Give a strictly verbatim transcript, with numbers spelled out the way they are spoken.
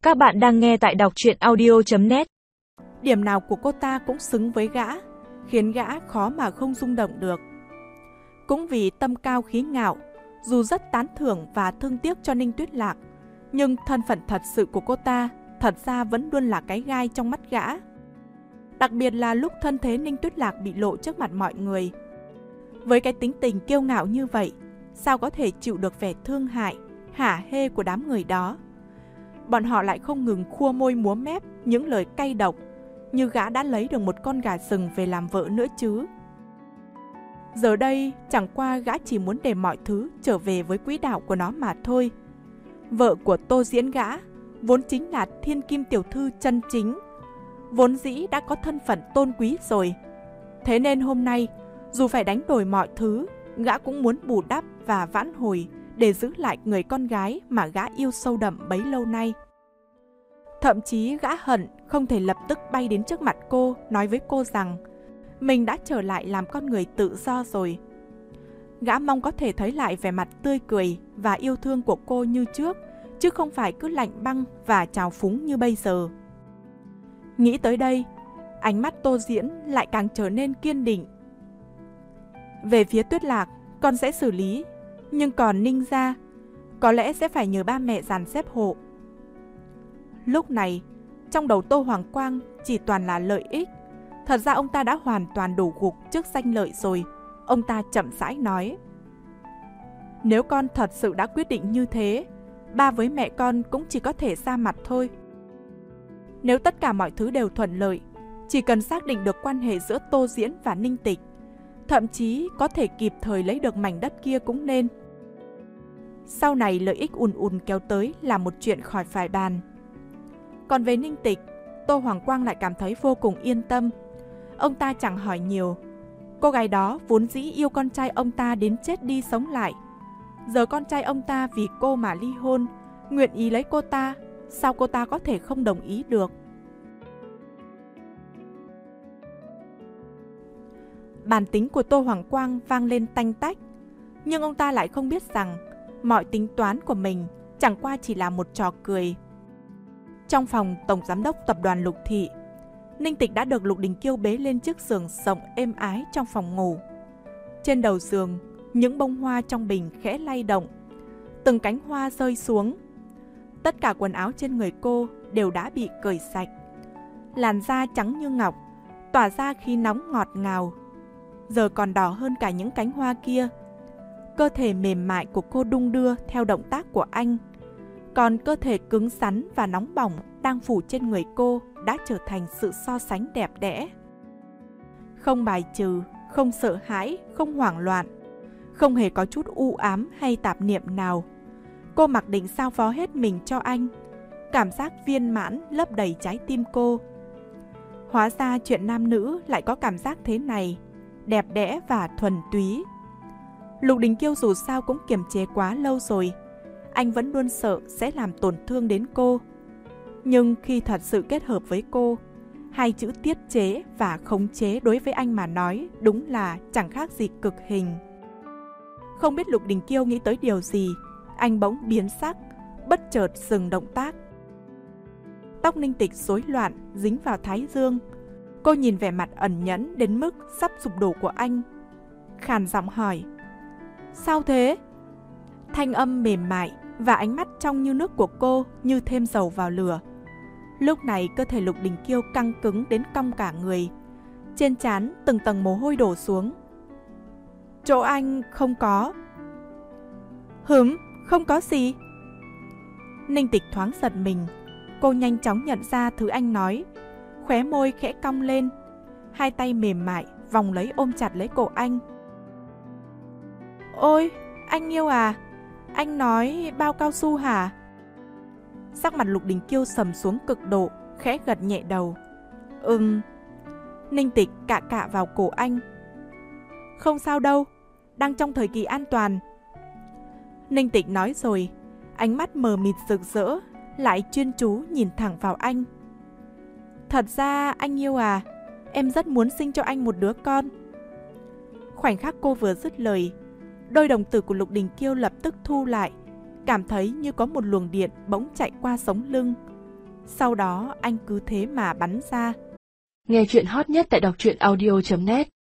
Các bạn đang nghe tại đọc truyện audio chấm net. Điểm nào của cô ta cũng xứng với gã, khiến gã khó mà không rung động được. Cũng vì tâm cao khí ngạo, dù rất tán thưởng và thương tiếc cho Ninh Tuyết Lạc, nhưng thân phận thật sự của cô ta thật ra vẫn luôn là cái gai trong mắt gã. Đặc biệt là lúc thân thế Ninh Tuyết Lạc bị lộ trước mặt mọi người. Với cái tính tình kiêu ngạo như vậy, sao có thể chịu được vẻ thương hại, hả hê của đám người đó. Bọn họ lại không ngừng khua môi múa mép những lời cay độc, như gã đã lấy được một con gà rừng về làm vợ nữa chứ. Giờ đây chẳng qua gã chỉ muốn để mọi thứ trở về với quỹ đạo của nó mà thôi. Vợ của Tô Diễn gã vốn chính là thiên kim tiểu thư chân chính, vốn dĩ đã có thân phận tôn quý rồi. Thế nên hôm nay, dù phải đánh đổi mọi thứ, gã cũng muốn bù đắp và vãn hồi để giữ lại người con gái mà gã yêu sâu đậm bấy lâu nay. Thậm chí gã hận không thể lập tức bay đến trước mặt cô, nói với cô rằng mình đã trở lại làm con người tự do rồi. Gã mong có thể thấy lại vẻ mặt tươi cười và yêu thương của cô như trước, chứ không phải cứ lạnh băng và trào phúng như bây giờ. Nghĩ tới đây, ánh mắt Tô Diễn lại càng trở nên kiên định. Về phía Tuyết Lạc, con sẽ xử lý, nhưng còn Ninh gia, có lẽ sẽ phải nhờ ba mẹ dàn xếp hộ. Lúc này, trong đầu Tô Hoàng Quang chỉ toàn là lợi ích. Thật ra ông ta đã hoàn toàn đổ gục trước danh lợi rồi. Ông ta chậm rãi nói: nếu con thật sự đã quyết định như thế, ba với mẹ con cũng chỉ có thể ra mặt thôi. Nếu tất cả mọi thứ đều thuận lợi, chỉ cần xác định được quan hệ giữa Tô Diễn và Ninh Tịch, thậm chí có thể kịp thời lấy được mảnh đất kia cũng nên. Sau này lợi ích ùn ùn kéo tới là một chuyện khỏi phải bàn. Còn về Ninh Tịch, Tô Hoàng Quang lại cảm thấy vô cùng yên tâm. Ông ta chẳng hỏi nhiều. Cô gái đó vốn dĩ yêu con trai ông ta đến chết đi sống lại. Giờ con trai ông ta vì cô mà ly hôn, nguyện ý lấy cô ta, sao cô ta có thể không đồng ý được? Bản tính của Tô Hoàng Quang vang lên tanh tách, nhưng ông ta lại không biết rằng mọi tính toán của mình chẳng qua chỉ là một trò cười. Trong phòng tổng giám đốc tập đoàn Lục Thị, Ninh Tịch đã được Lục Đình Kiêu bế lên chiếc giường rộng êm ái trong phòng ngủ. Trên đầu giường, những bông hoa trong bình khẽ lay động, từng cánh hoa rơi xuống. Tất cả quần áo trên người cô đều đã bị cởi sạch. Làn da trắng như ngọc, tỏa ra khí nóng ngọt ngào, giờ còn đỏ hơn cả những cánh hoa kia. Cơ thể mềm mại của cô đung đưa theo động tác của anh, còn cơ thể cứng rắn và nóng bỏng đang phủ trên người cô đã trở thành sự so sánh đẹp đẽ. Không bài trừ, không sợ hãi, không hoảng loạn, không hề có chút u ám hay tạp niệm nào. Cô mặc định giao phó hết mình cho anh. Cảm giác viên mãn lấp đầy trái tim cô. Hóa ra chuyện nam nữ lại có cảm giác thế này, đẹp đẽ và thuần túy. Lục Đình Kiêu dù sao cũng kiềm chế quá lâu rồi. Anh vẫn luôn sợ sẽ làm tổn thương đến cô. Nhưng khi thật sự kết hợp với cô, hai chữ tiết chế và khống chế đối với anh mà nói đúng là chẳng khác gì cực hình. Không biết Lục Đình Kiêu nghĩ tới điều gì, anh bỗng biến sắc, bất chợt dừng động tác. Tóc Ninh Tịch rối loạn dính vào thái dương. Cô nhìn vẻ mặt ẩn nhẫn đến mức sắp sụp đổ của anh, khàn giọng hỏi: sao thế? Thanh âm mềm mại và ánh mắt trong như nước của cô như thêm dầu vào lửa. Lúc này cơ thể Lục Đình Kiêu căng cứng đến cong cả người. Trên trán từng tầng mồ hôi đổ xuống. Chỗ anh không có. Hửm, không có gì. Ninh Tịch thoáng giật mình. Cô nhanh chóng nhận ra thứ anh nói, khóe môi khẽ cong lên, hai tay mềm mại vòng lấy ôm chặt lấy cổ anh. Ôi, anh yêu à? Anh nói bao cao su hả? Sắc mặt Lục Đình Kiêu sầm xuống cực độ, khẽ gật nhẹ đầu. Ừm. Ninh Tịch cạ cạ vào cổ anh. Không sao đâu, đang trong thời kỳ an toàn. Ninh Tịch nói rồi, ánh mắt mờ mịt rực rỡ, lại chuyên chú nhìn thẳng vào anh. Thật ra anh yêu à, em rất muốn sinh cho anh một đứa con. Khoảnh khắc cô vừa dứt lời, đôi đồng tử của Lục Đình Kiêu lập tức thu lại, cảm thấy như có một luồng điện bỗng chạy qua sống lưng. Sau đó anh cứ thế mà bắn ra. Nghe chuyện hot nhất tại đọc truyện audio chấm net.